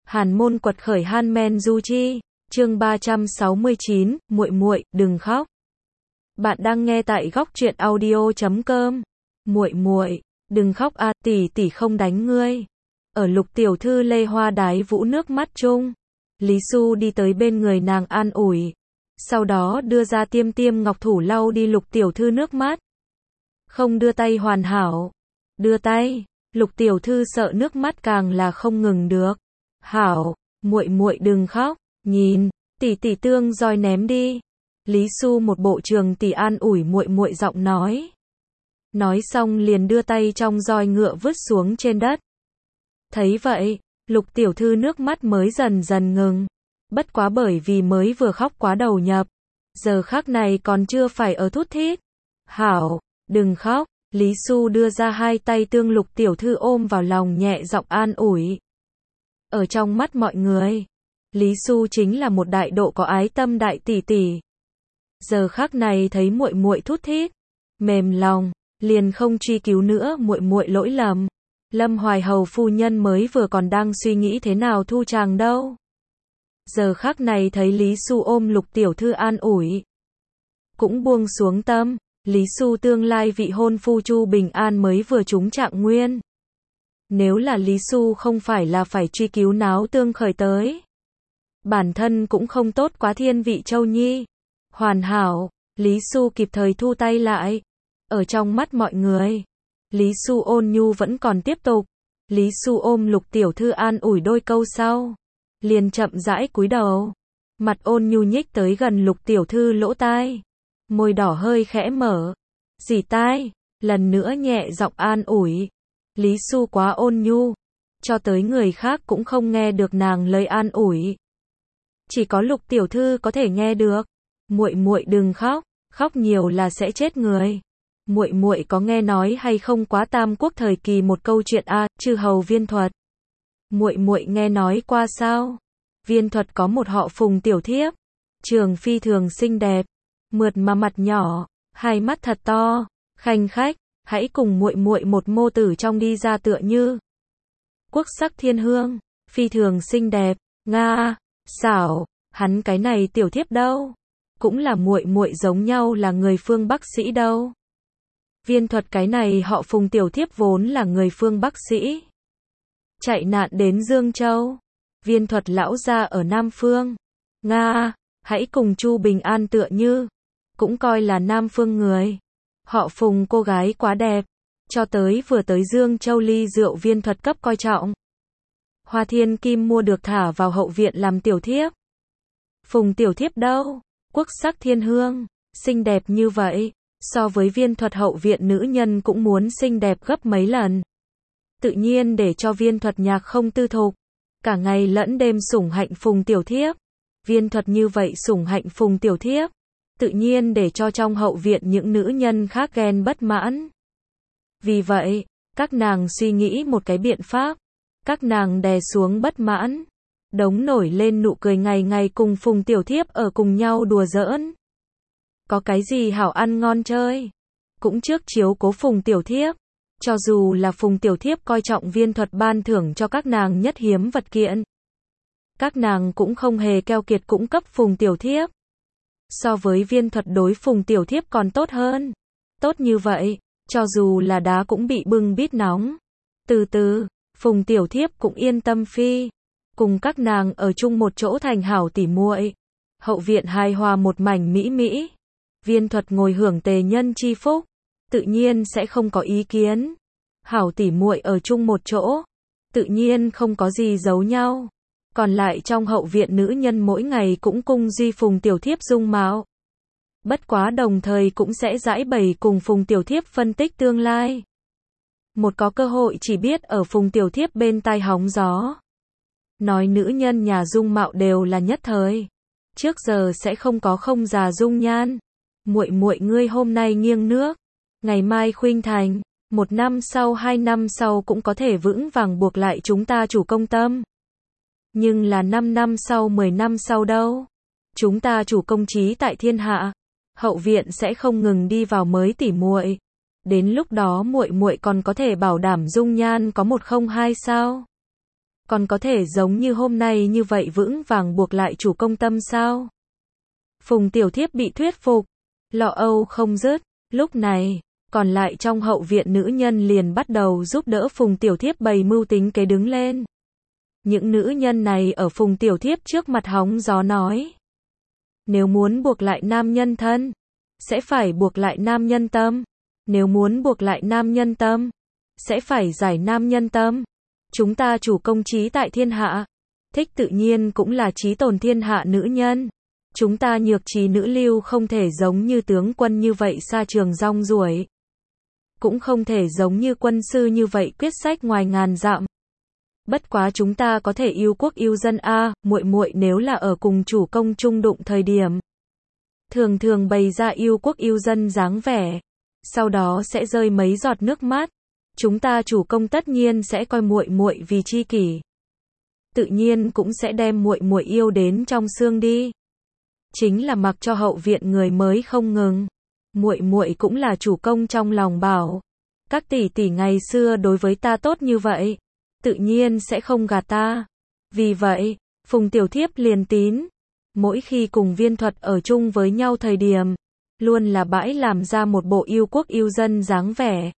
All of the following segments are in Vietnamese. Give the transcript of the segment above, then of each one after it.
Hàn môn quật khởi Han Men Du Chi, chương 369, muội muội, đừng khóc. Bạn đang nghe tại góc truyện audio.com. Muội muội, đừng khóc a, tỷ tỷ không đánh ngươi. Ở Lục tiểu thư lê hoa đái vũ nước mắt chung, Lý Xu đi tới bên người nàng an ủi, sau đó đưa ra tiêm tiêm ngọc thủ lau đi Lục tiểu thư nước mắt. Không đưa tay hoàn hảo, đưa tay. Lục tiểu thư sợ nước mắt càng là không ngừng được. Hảo, muội muội đừng khóc, nhìn, tỷ tỷ tương roi ném đi. Lý Xu một bộ trường tỷ an ủi muội muội giọng nói. Nói xong liền đưa tay trong roi ngựa vứt xuống trên đất. Thấy vậy, Lục tiểu thư nước mắt mới dần dần ngừng. Bất quá bởi vì mới vừa khóc quá đầu nhập, giờ khắc này còn chưa phải ở thút thít. Hảo, đừng khóc. Lý Xu đưa ra hai tay tương Lục tiểu thư ôm vào lòng nhẹ giọng an ủi. Ở trong mắt mọi người, Lý Xu chính là một đại độ có ái tâm đại tỷ tỷ. Giờ khắc này thấy muội muội thút thít, mềm lòng, liền không truy cứu nữa muội muội lỗi lầm. Lâm Hoài Hầu phu nhân mới vừa còn đang suy nghĩ thế nào thu chàng đâu. Giờ khắc này thấy Lý Xu ôm Lục tiểu thư an ủi, cũng buông xuống tâm. Lý Xu tương lai vị hôn phu Chu Bình An mới vừa trúng trạng nguyên. Nếu là Lý Xu không phải là phải truy cứu náo tương khởi tới, bản thân cũng không tốt quá thiên vị Châu Nhi. Hoàn hảo, Lý Xu kịp thời thu tay lại. Ở trong mắt mọi người, Lý Xu ôn nhu vẫn còn tiếp tục. Lý Xu ôm Lục tiểu thư an ủi đôi câu sau, liền chậm rãi cúi đầu, mặt ôn nhu nhích tới gần Lục tiểu thư lỗ tai. Môi đỏ hơi khẽ mở. Dì tai, lần nữa nhẹ giọng an ủi. Lý Xu quá ôn nhu, cho tới người khác cũng không nghe được nàng lời an ủi. Chỉ có Lục tiểu thư có thể nghe được. Muội muội đừng khóc, khóc nhiều là sẽ chết người. Muội muội có nghe nói hay không quá Tam Quốc thời kỳ một câu chuyện a, chư hầu Viên Thuật. Muội muội nghe nói qua sao? Viên Thuật có một họ Phùng tiểu thiếp, trường phi thường xinh đẹp, mượt mà mặt nhỏ, hai mắt thật to, khanh khách, hãy cùng muội muội một mô tử trong đi ra tựa như quốc sắc thiên hương, phi thường xinh đẹp, nga, xảo, hắn cái này tiểu thiếp đâu, cũng là muội muội giống nhau là người phương Bắc sĩ đâu. Viên Thuật cái này họ Phùng tiểu thiếp vốn là người phương Bắc sĩ, chạy nạn đến Dương Châu. Viên Thuật lão gia ở Nam Phương, nga, hãy cùng Chu Bình An tựa như, cũng coi là Nam Phương người. Họ Phùng cô gái quá đẹp, cho tới vừa tới Dương Châu ly rượu Viên Thuật cấp coi trọng. Hoa Thiên Kim mua được thả vào hậu viện làm tiểu thiếp. Phùng tiểu thiếp đâu, quốc sắc thiên hương, xinh đẹp như vậy, so với Viên Thuật hậu viện nữ nhân cũng muốn xinh đẹp gấp mấy lần. Tự nhiên để cho Viên Thuật nhạc không tư thục, cả ngày lẫn đêm sủng hạnh Phùng tiểu thiếp. Viên Thuật như vậy sủng hạnh Phùng tiểu thiếp, tự nhiên để cho trong hậu viện những nữ nhân khác ghen bất mãn. Vì vậy, các nàng suy nghĩ một cái biện pháp, các nàng đè xuống bất mãn, đống nổi lên nụ cười ngày ngày cùng Phùng tiểu thiếp ở cùng nhau đùa giỡn. Có cái gì hảo ăn ngon chơi, cũng trước chiếu cố Phùng tiểu thiếp, cho dù là Phùng tiểu thiếp coi trọng Viên Thuật ban thưởng cho các nàng nhất hiếm vật kiện, các nàng cũng không hề keo kiệt cũng cấp Phùng tiểu thiếp. So với Viên Thuật đối Phùng tiểu thiếp còn tốt hơn. Tốt như vậy, cho dù là đá cũng bị bưng bít nóng. Từ từ, Phùng tiểu thiếp cũng yên tâm phi, cùng các nàng ở chung một chỗ thành hảo tỉ muội. Hậu viện hài hòa một mảnh mỹ mỹ. Viên Thuật ngồi hưởng tề nhân chi phúc, tự nhiên sẽ không có ý kiến. Hảo tỉ muội ở chung một chỗ, tự nhiên không có gì giấu nhau. Còn lại trong hậu viện nữ nhân mỗi ngày cũng cung duy Phùng tiểu thiếp dung mạo. Bất quá đồng thời cũng sẽ giải bày cùng Phùng tiểu thiếp phân tích tương lai. Một có cơ hội chỉ biết ở Phùng tiểu thiếp bên tai hóng gió. Nói nữ nhân nhà dung mạo đều là nhất thời. Trước giờ sẽ không có không già dung nhan. Muội muội ngươi hôm nay nghiêng nước, ngày mai khuynh thành, 1 năm sau 2 năm sau cũng có thể vững vàng buộc lại chúng ta chủ công tâm. Nhưng là 5 năm sau 10 năm sau đâu? Chúng ta chủ công chí tại thiên hạ, hậu viện sẽ không ngừng đi vào mới tỉ muội. Đến lúc đó muội muội còn có thể bảo đảm dung nhan có 102 sao? còn có thể giống như hôm nay như vậy vững vàng buộc lại chủ công tâm sao? Phùng Tiểu Thiếp bị thuyết phục, lo âu không dứt, lúc này, còn lại trong hậu viện nữ nhân liền bắt đầu giúp đỡ Phùng Tiểu Thiếp bày mưu tính kế đứng lên. Những nữ nhân này ở Phùng Tiểu Thiếp trước mặt hóng gió nói. Nếu muốn buộc lại nam nhân thân, sẽ phải buộc lại nam nhân tâm. Nếu muốn buộc lại nam nhân tâm, sẽ phải giải nam nhân tâm. Chúng ta chủ công trí tại thiên hạ, thích tự nhiên cũng là trí tồn thiên hạ nữ nhân. Chúng ta nhược trí nữ lưu không thể giống như tướng quân như vậy xa trường rong ruổi. Cũng không thể giống như quân sư như vậy quyết sách ngoài ngàn dặm. Bất quá chúng ta có thể yêu quốc yêu dân a, muội muội nếu là ở cùng chủ công chung đụng thời điểm, thường thường bày ra yêu quốc yêu dân dáng vẻ, sau đó sẽ rơi mấy giọt nước mắt. Chúng ta chủ công tất nhiên sẽ coi muội muội vì tri kỷ, tự nhiên cũng sẽ đem muội muội yêu đến trong xương đi. Chính là mặc cho hậu viện người mới không ngừng. Muội muội cũng là chủ công trong lòng bảo, các tỷ tỷ ngày xưa đối với ta tốt như vậy, tự nhiên sẽ không gạt ta. Vì vậy, Phùng Tiểu Thiếp liền tín, mỗi khi cùng Viên Thuật ở chung với nhau thời điểm, luôn là bãi làm ra một bộ yêu quốc yêu dân dáng vẻ.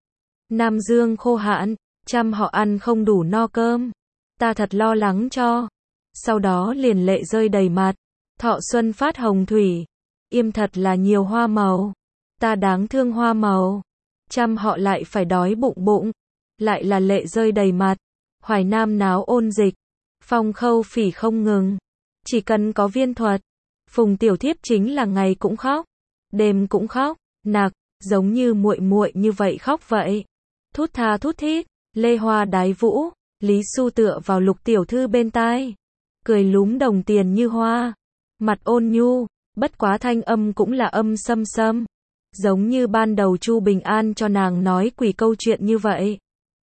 Nam Dương khô hạn, trăm họ ăn không đủ no cơm, ta thật lo lắng cho. Sau đó liền lệ rơi đầy mặt, thọ xuân phát hồng thủy, im thật là nhiều hoa màu, ta đáng thương hoa màu. Trăm họ lại phải đói bụng bụng, lại là lệ rơi đầy mặt. Hoài Nam náo ôn dịch, Phong Khâu Phỉ không ngừng. Chỉ cần có Viên Thuật, Phùng Tiểu Thiếp chính là ngày cũng khóc, đêm cũng khóc, nặc, giống như muội muội như vậy khóc vậy. Thút tha thút thít, lê hoa đái vũ, Lý Xu tựa vào Lục Tiểu Thư bên tai, cười lúm đồng tiền như hoa, mặt ôn nhu, bất quá thanh âm cũng là âm sâm sâm, giống như ban đầu Chu Bình An cho nàng nói quỷ câu chuyện như vậy.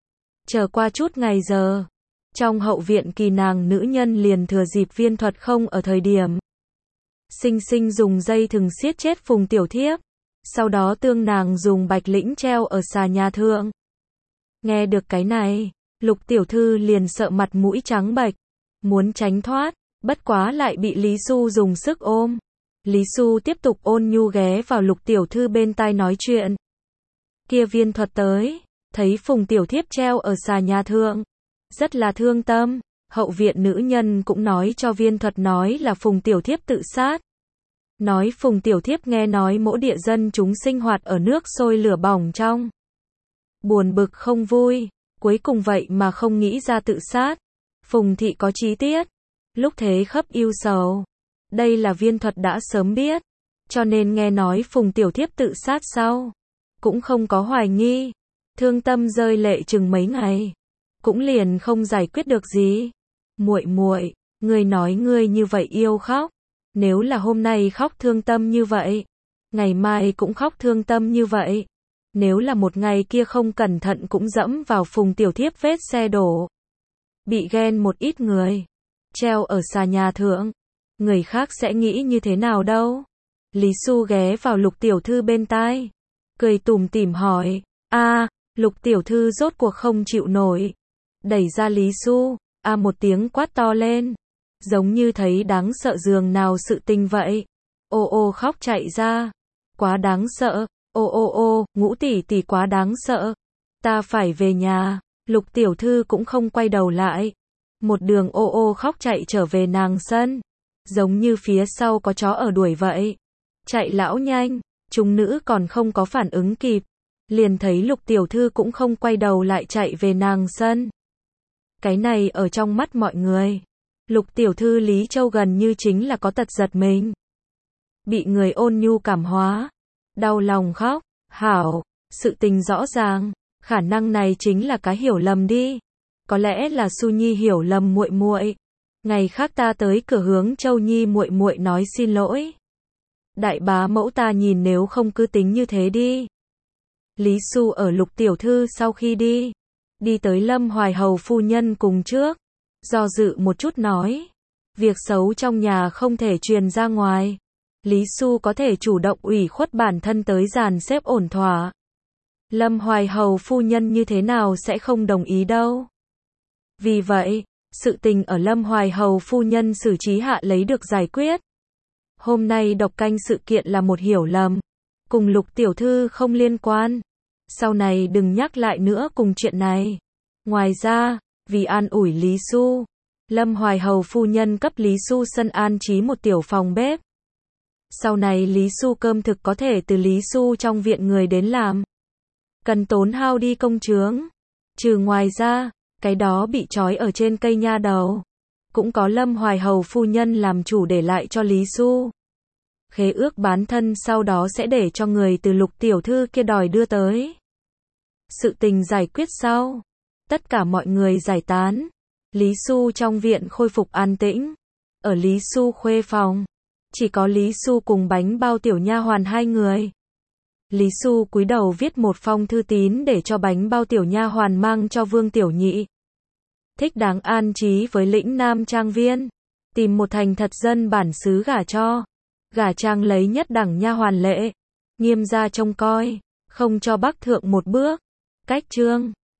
Chờ qua chút ngày giờ, trong hậu viện kỳ nàng nữ nhân liền thừa dịp Viên Thuật không ở thời điểm, xinh xinh dùng dây thừng siết chết Phùng Tiểu Thiếp, sau đó tương nàng dùng bạch lĩnh treo ở xà nhà thượng. Nghe được cái này, Lục Tiểu Thư liền sợ mặt mũi trắng bệch, muốn tránh thoát, bất quá lại bị Lý Xu dùng sức ôm. Lý Xu tiếp tục ôn nhu ghé vào Lục Tiểu Thư bên tai nói chuyện. Kia Viên Thuật tới, thấy Phùng Tiểu Thiếp treo ở xà nhà thượng, rất là thương tâm. Hậu viện nữ nhân cũng nói cho Viên Thuật nói là Phùng Tiểu Thiếp tự sát. Nói Phùng Tiểu Thiếp nghe nói mỗi địa dân chúng sinh hoạt ở nước sôi lửa bỏng trong, buồn bực không vui, cuối cùng vậy mà không nghĩ ra tự sát. Phùng thị có chí tiết, lúc thế khấp yêu sầu. Đây là Viên Thuật đã sớm biết, cho nên nghe nói Phùng Tiểu Thiếp tự sát sau, cũng không có hoài nghi, thương tâm rơi lệ chừng mấy ngày, cũng liền không giải quyết được gì. Muội muội, ngươi nói ngươi như vậy yêu khóc, nếu là hôm nay khóc thương tâm như vậy, ngày mai cũng khóc thương tâm như vậy, nếu là một ngày kia không cẩn thận cũng dẫm vào Phùng Tiểu Thiếp vết xe đổ, bị ghen một ít người, treo ở xà nhà thượng, người khác sẽ nghĩ như thế nào đâu. Lý Xu ghé vào Lục Tiểu Thư bên tai, cười tủm tỉm hỏi, Lục Tiểu Thư rốt cuộc không chịu nổi, đẩy ra Lý Xu, một tiếng quát to lên, giống như thấy đáng sợ giường nào sự tình vậy. Ô ô khóc chạy ra, quá đáng sợ, ô, Ngũ tỷ tỷ quá đáng sợ, ta phải về nhà. Lục Tiểu Thư cũng không quay đầu lại, một đường ô ô khóc chạy trở về nàng sân, giống như phía sau có chó ở đuổi vậy, chạy lão nhanh. Chúng nữ còn không có phản ứng kịp, liền thấy Lục Tiểu Thư cũng không quay đầu lại chạy về nàng sân. Cái này ở trong mắt mọi người, Lục Tiểu Thư Lý Châu gần như chính là có tật giật mình, bị người ôn nhu cảm hóa, đau lòng khóc. Hảo, sự tình rõ ràng, khả năng này chính là cái hiểu lầm đi, có lẽ là Su Nhi hiểu lầm muội muội, ngày khác ta tới cửa hướng Châu Nhi muội muội nói xin lỗi. Đại bá mẫu ta nhìn nếu không cứ tính như thế đi. Lý Xu ở Lục Tiểu Thư sau khi đi tới Lâm Hoài Hầu phu nhân cùng trước, do dự một chút nói, việc xấu trong nhà không thể truyền ra ngoài, Lý Xu có thể chủ động ủy khuất bản thân tới dàn xếp ổn thỏa. Lâm Hoài Hầu phu nhân như thế nào sẽ không đồng ý đâu. Vì vậy, Sự tình ở Lâm Hoài Hầu phu nhân xử trí hạ lấy được giải quyết. Hôm nay đọc canh sự kiện là một hiểu lầm, cùng Lục tiểu thư không liên quan. Sau này đừng nhắc lại nữa cùng chuyện này. Ngoài ra, vì an ủi Lý Xu, Lâm Hoài Hầu phu nhân cấp Lý Xu sân an trí một tiểu phòng bếp. Sau này Lý Xu cơm thực có thể từ Lý Xu trong viện người đến làm. Cần tốn hao đi công chướng. Trừ ngoài ra, cái đó bị trói ở trên cây nha đầu, cũng có Lâm Hoài Hầu phu nhân làm chủ để lại cho Lý Xu. Khế ước bán thân sau đó sẽ để cho người từ Lục tiểu thư kia đòi đưa tới. Sự tình giải quyết sau, tất cả mọi người giải tán. Lý Xu trong viện khôi phục an tĩnh. Ở Lý Xu khuê phòng, chỉ có Lý Xu cùng Bánh Bao tiểu nha hoàn hai người. Lý Xu cúi đầu viết một phong thư tín để cho Bánh Bao tiểu nha hoàn mang cho Vương Tiểu Nhị. Thích đáng an trí với lĩnh Nam Trang Viên, tìm một thành thật dân bản xứ gả cho. Gả Trang lấy nhất đẳng nha hoàn lệ, nghiêm gia trông coi, không cho bắc thượng một bước. Cách chương